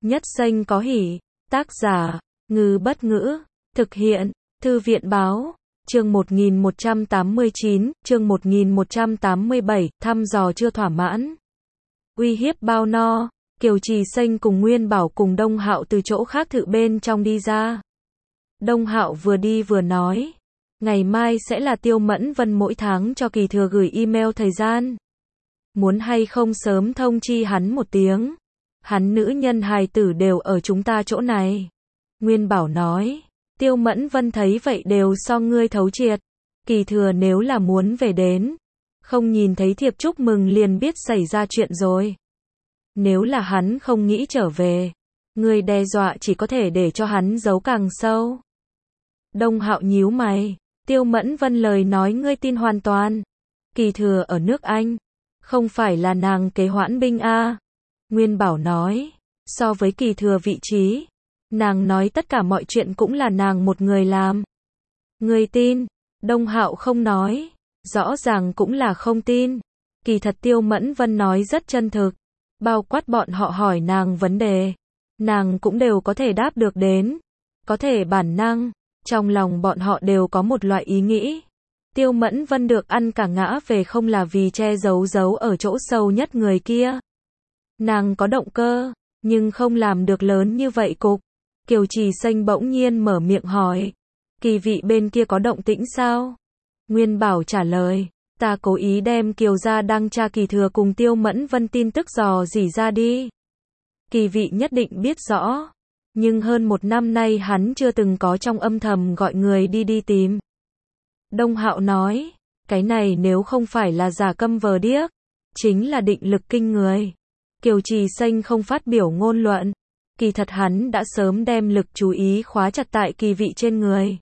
Nhất xanh có hỉ. Tác giả, Ngư Bất Ngữ. Thực hiện, Thư viện Báo. Chương 1189, chương 1187, thăm dò chưa thỏa mãn. Uy hiếp bao no. Kiều Trì Xanh cùng Nguyên Bảo cùng Đông Hạo từ chỗ khác thự bên trong đi ra. Đông Hạo vừa đi vừa nói, ngày mai sẽ là Tiêu Mẫn Vân mỗi tháng cho Kỳ Thừa gửi email thời gian. Muốn hay không sớm thông chi hắn một tiếng. Hắn nữ nhân hài tử đều ở chúng ta chỗ này. Nguyên Bảo nói, Tiêu Mẫn Vân thấy vậy đều so ngươi thấu triệt. Kỳ Thừa nếu là muốn về đến, không nhìn thấy thiệp chúc mừng liền biết xảy ra chuyện rồi. Nếu là hắn không nghĩ trở về, ngươi đe dọa chỉ có thể để cho hắn giấu càng sâu. Đông Hạo nhíu mày, Tiêu Mẫn Vân lời nói ngươi tin hoàn toàn. Kỳ Thừa ở nước Anh, không phải là nàng kế hoãn binh a? Nguyên Bảo nói, so với Kỳ Thừa vị trí, nàng nói tất cả mọi chuyện cũng là nàng một người làm. Ngươi tin? Đông Hạo không nói, rõ ràng cũng là không tin. Kỳ thật Tiêu Mẫn Vân nói rất chân thực, bao quát bọn họ hỏi nàng vấn đề, nàng cũng đều có thể đáp được đến. Có thể bản năng, trong lòng bọn họ đều có một loại ý nghĩ. Tiêu Mẫn Vân được ăn cả ngã về không là vì che giấu ở chỗ sâu nhất người kia. Nàng có động cơ, nhưng không làm được lớn như vậy cục. Kiều Trì Xanh bỗng nhiên mở miệng hỏi, Kỳ vị bên kia có động tĩnh sao? Nguyên Bảo trả lời, ta cố ý đem Kiều gia đăng tra Kỳ Thừa cùng Tiêu Mẫn Vân tin tức dò dỉ ra đi. Kỳ vị nhất định biết rõ, nhưng hơn một năm nay hắn chưa từng có trong âm thầm gọi người đi tìm. Đông Hạo nói, cái này nếu không phải là giả câm vờ điếc, chính là định lực kinh người. Kiều Trì Xanh không phát biểu ngôn luận, kỳ thật hắn đã sớm đem lực chú ý khóa chặt tại Kỳ vị trên người.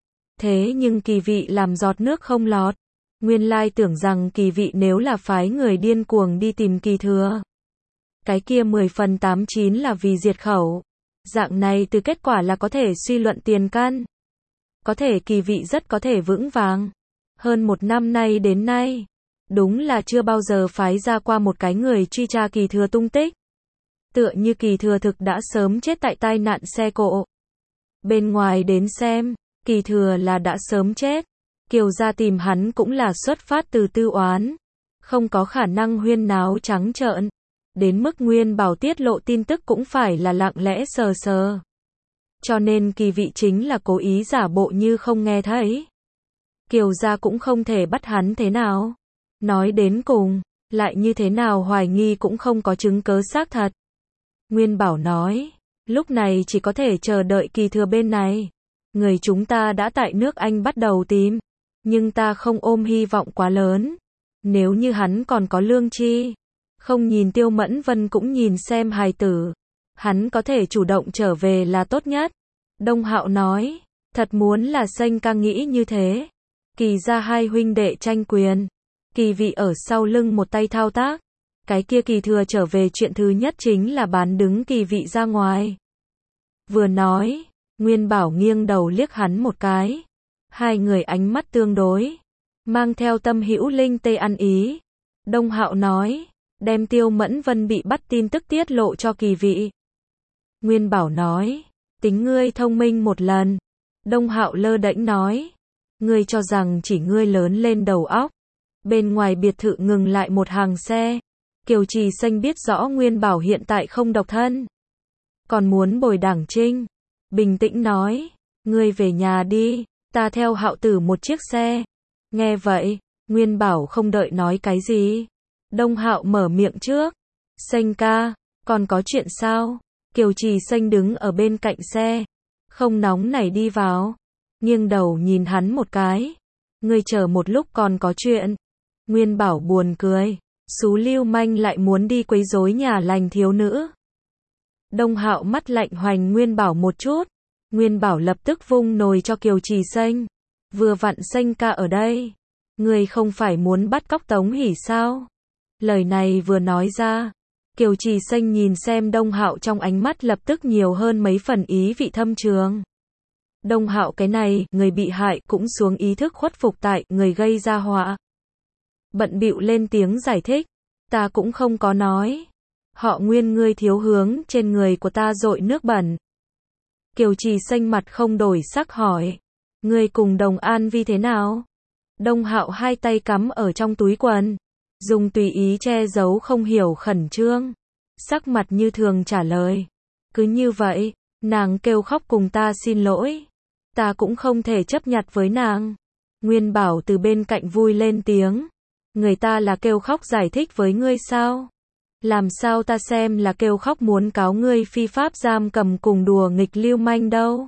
Thế nhưng Kỳ vị làm giọt nước không lọt. Nguyên lai tưởng rằng Kỳ vị nếu là phái người điên cuồng đi tìm Kỳ Thừa, cái kia 10 phần 89 là vì diệt khẩu. Dạng này từ kết quả là có thể suy luận tiền căn. Có thể Kỳ vị rất có thể vững vàng. Hơn một năm nay đến nay, đúng là chưa bao giờ phái ra qua một cái người truy tra Kỳ Thừa tung tích. Tựa như Kỳ Thừa thực đã sớm chết tại tai nạn xe cộ. Bên ngoài đến xem, Kỳ Thừa là đã sớm chết. Kiều gia tìm hắn cũng là xuất phát từ tư oán, không có khả năng huyên náo trắng trợn. Đến mức Nguyên Bảo tiết lộ tin tức cũng phải là lặng lẽ sờ sờ. Cho nên Kỳ vị chính là cố ý giả bộ như không nghe thấy. Kiều gia cũng không thể bắt hắn thế nào. Nói đến cùng, lại như thế nào hoài nghi cũng không có chứng cớ xác thật. Nguyên Bảo nói, lúc này chỉ có thể chờ đợi Kỳ Thừa bên này. Người chúng ta đã tại nước Anh bắt đầu tìm, nhưng ta không ôm hy vọng quá lớn. Nếu như hắn còn có lương tri, không nhìn Tiêu Mẫn Vân cũng nhìn xem hài tử, hắn có thể chủ động trở về là tốt nhất. Đông Hạo nói, thật muốn là Xanh ca nghĩ như thế. Kỳ gia hai huynh đệ tranh quyền, Kỳ vị ở sau lưng một tay thao tác. Cái kia Kỳ Thừa trở về chuyện thứ nhất chính là bán đứng Kỳ vị ra ngoài. Vừa nói, Nguyên Bảo nghiêng đầu liếc hắn một cái. Hai người ánh mắt tương đối, mang theo tâm hữu linh tê ăn ý. Đông Hạo nói, đem Tiêu Mẫn Vân bị bắt tin tức tiết lộ cho Kỳ vị. Nguyên Bảo nói, tính ngươi thông minh một lần. Đông Hạo lơ đễnh nói, ngươi cho rằng chỉ ngươi lớn lên đầu óc. Bên ngoài biệt thự ngừng lại một hàng xe. Kiều Trì Xanh biết rõ Nguyên Bảo hiện tại không độc thân, còn muốn bồi đảng trinh. Bình tĩnh nói, ngươi về nhà đi, ta theo Hạo tử một chiếc xe. Nghe vậy, Nguyên Bảo không đợi nói cái gì. Đông Hạo mở miệng trước, Xanh ca, còn có chuyện sao? Kiều Trì Xanh đứng ở bên cạnh xe, không nóng nảy đi vào, nghiêng đầu nhìn hắn một cái. Ngươi chờ một lúc còn có chuyện. Nguyên Bảo buồn cười, xú lưu manh lại muốn đi quấy rối nhà lành thiếu nữ. Đông Hạo mắt lạnh hoành Nguyên Bảo một chút. Nguyên Bảo lập tức vung nồi cho Kiều Trì Xanh. Vừa vặn Xanh ca ở đây. Ngươi không phải muốn bắt cóc Tống Hỷ sao? Lời này vừa nói ra, Kiều Trì Xanh nhìn xem Đông Hạo trong ánh mắt lập tức nhiều hơn mấy phần ý vị thâm trường. Đông Hạo cái này, người bị hại cũng xuống ý thức khuất phục tại người gây ra họa. Bận bịu lên tiếng giải thích, ta cũng không có nói. Họ Nguyên ngươi thiếu hướng trên người của ta dội nước bẩn. Kiều Trì xanh mặt không đổi sắc hỏi. Ngươi cùng Đồng An Vi thế nào? Đông Hạo hai tay cắm ở trong túi quần, dùng tùy ý che giấu không hiểu khẩn trương. Sắc mặt như thường trả lời. Cứ như vậy, nàng kêu khóc cùng ta xin lỗi. Ta cũng không thể chấp nhặt với nàng. Nguyên Bảo từ bên cạnh vui lên tiếng. Người ta là kêu khóc giải thích với ngươi sao? Làm sao ta xem là kêu khóc muốn cáo ngươi phi pháp giam cầm cùng đùa nghịch lưu manh đâu.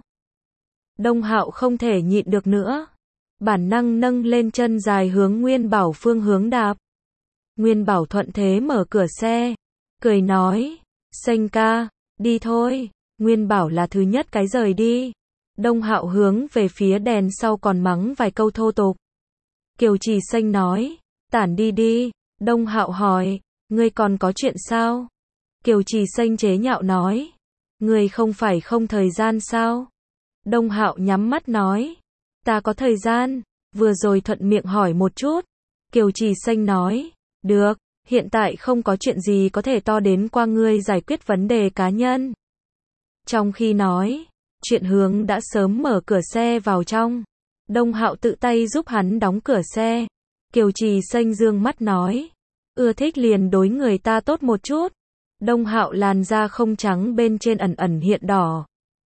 Đông Hạo không thể nhịn được nữa. Bản năng nâng lên chân dài hướng Nguyên Bảo phương hướng đạp. Nguyên Bảo thuận thế mở cửa xe. Cười nói. Xanh ca, đi thôi. Nguyên Bảo là thứ nhất cái rời đi. Đông Hạo hướng về phía đèn sau còn mắng vài câu thô tục. Kiều Trì xanh nói. Tản đi đi. Đông Hạo hỏi. Ngươi còn có chuyện sao? Kiều Trì xanh chế nhạo nói. Ngươi không phải không thời gian sao? Đông Hạo nhắm mắt nói. Ta có thời gian, vừa rồi thuận miệng hỏi một chút. Kiều Trì xanh nói. Được, hiện tại không có chuyện gì có thể to đến qua ngươi giải quyết vấn đề cá nhân. Trong khi nói, chuyện hướng đã sớm mở cửa xe vào trong. Đông Hạo tự tay giúp hắn đóng cửa xe. Kiều Trì xanh dương mắt nói. Ưa thích liền đối người ta tốt một chút. Đông Hạo làn da không trắng bên trên ẩn ẩn hiện đỏ.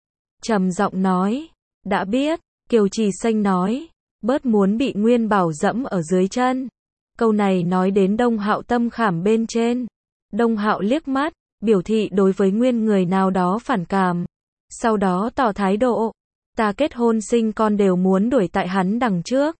Trầm giọng nói. Đã biết. Kiều Trì xanh nói. Bớt muốn bị Nguyên Bảo dẫm ở dưới chân. Câu này nói đến Đông Hạo tâm khảm bên trên. Đông Hạo liếc mắt, biểu thị đối với Nguyên người nào đó phản cảm. Sau đó tỏ thái độ. Ta kết hôn sinh con đều muốn đuổi tại hắn đằng trước.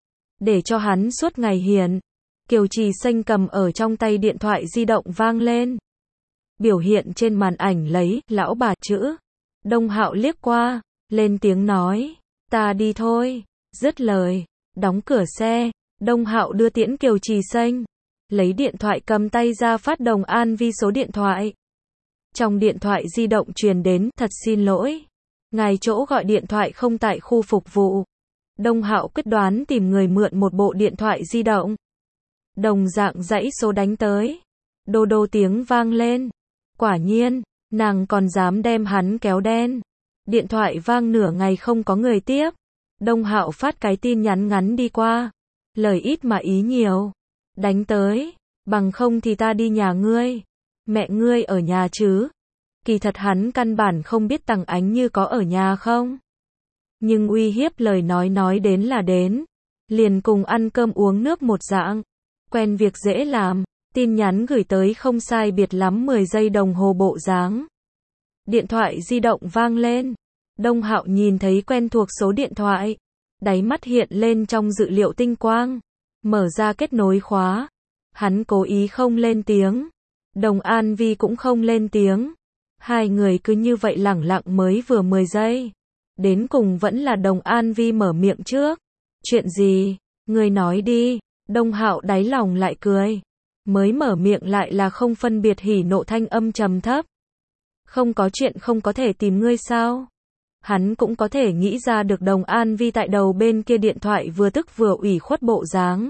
Để cho hắn suốt ngày hiền. Kiều Trì xanh cầm ở trong tay điện thoại di động vang lên. Biểu hiện trên màn ảnh lấy lão bà chữ. Đông Hạo liếc qua, lên tiếng nói. Ta đi thôi. Dứt lời, đóng cửa xe. Đông Hạo đưa tiễn Kiều Trì xanh. Lấy điện thoại cầm tay ra phát Đồng An Vi số điện thoại. Trong điện thoại di động truyền đến. Thật xin lỗi. Ngài chỗ gọi điện thoại không tại khu phục vụ. Đông Hạo quyết đoán tìm người mượn một bộ điện thoại di động. Đồng dạng dãy số đánh tới. Đô đô tiếng vang lên. Quả nhiên, nàng còn dám đem hắn kéo đen. Điện thoại vang nửa ngày không có người tiếp. Đông Hạo phát cái tin nhắn ngắn đi qua. Lời ít mà ý nhiều. Đánh tới. Bằng không thì ta đi nhà ngươi. Mẹ ngươi ở nhà chứ? Kỳ thật hắn căn bản không biết Tằng Ánh Như có ở nhà không. Nhưng uy hiếp lời nói đến là đến. Liền cùng ăn cơm uống nước một dạng. Quen việc dễ làm. Tin nhắn gửi tới không sai biệt lắm 10 giây đồng hồ bộ dáng. Điện thoại di động vang lên. Đông Hạo nhìn thấy quen thuộc số điện thoại. Đáy mắt hiện lên trong dữ liệu tinh quang. Mở ra kết nối khóa. Hắn cố ý không lên tiếng. Đồng An Vi cũng không lên tiếng. Hai người cứ như vậy lẳng lặng mới vừa 10 giây. Đến cùng vẫn là Đồng An Vi mở miệng trước. Chuyện gì? Ngươi nói đi. Đông Hạo đáy lòng lại cười. Mới mở miệng lại là không phân biệt hỉ nộ thanh âm trầm thấp. Không có chuyện không có thể tìm ngươi sao? Hắn cũng có thể nghĩ ra được Đồng An Vi tại đầu bên kia điện thoại vừa tức vừa ủy khuất bộ dáng.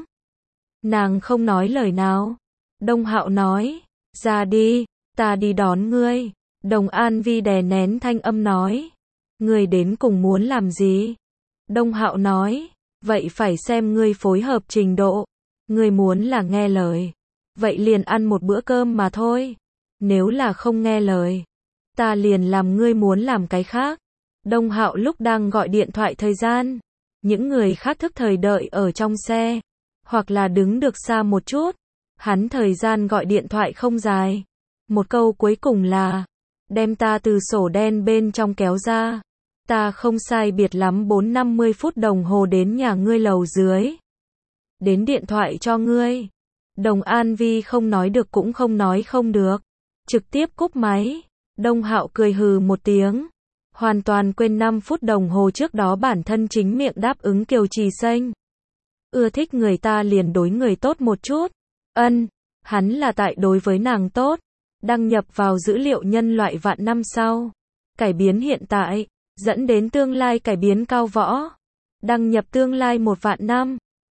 Nàng không nói lời nào. Đông Hạo nói. Ra đi, ta đi đón ngươi. Đồng An Vi đè nén thanh âm nói. Ngươi đến cùng muốn làm gì? Đông Hạo nói. Vậy phải xem ngươi phối hợp trình độ. Ngươi muốn là nghe lời. Vậy liền ăn một bữa cơm mà thôi. Nếu là không nghe lời, ta liền làm ngươi muốn làm cái khác. Đông Hạo lúc đang gọi điện thoại thời gian. Những người khác thức thời đợi ở trong xe. Hoặc là đứng được xa một chút. Hắn thời gian gọi điện thoại không dài. Một câu cuối cùng là. Đem ta từ sổ đen bên trong kéo ra. Ta không sai biệt lắm 4-50 phút đồng hồ đến nhà ngươi lầu dưới. Đến điện thoại cho ngươi. Đồng An Vi không nói được cũng không nói không được. Trực tiếp cúp máy. Đông Hạo cười hừ một tiếng. Hoàn toàn quên 5 phút đồng hồ trước đó bản thân chính miệng đáp ứng Kiều Trì xanh. Ưa thích người ta liền đối người tốt một chút. Hắn là tại đối với nàng tốt. Đăng nhập vào dữ liệu nhân loại vạn năm sau. Cải biến hiện tại, dẫn đến tương lai cải biến cao võ. Đăng nhập tương lai 1 vạn năm.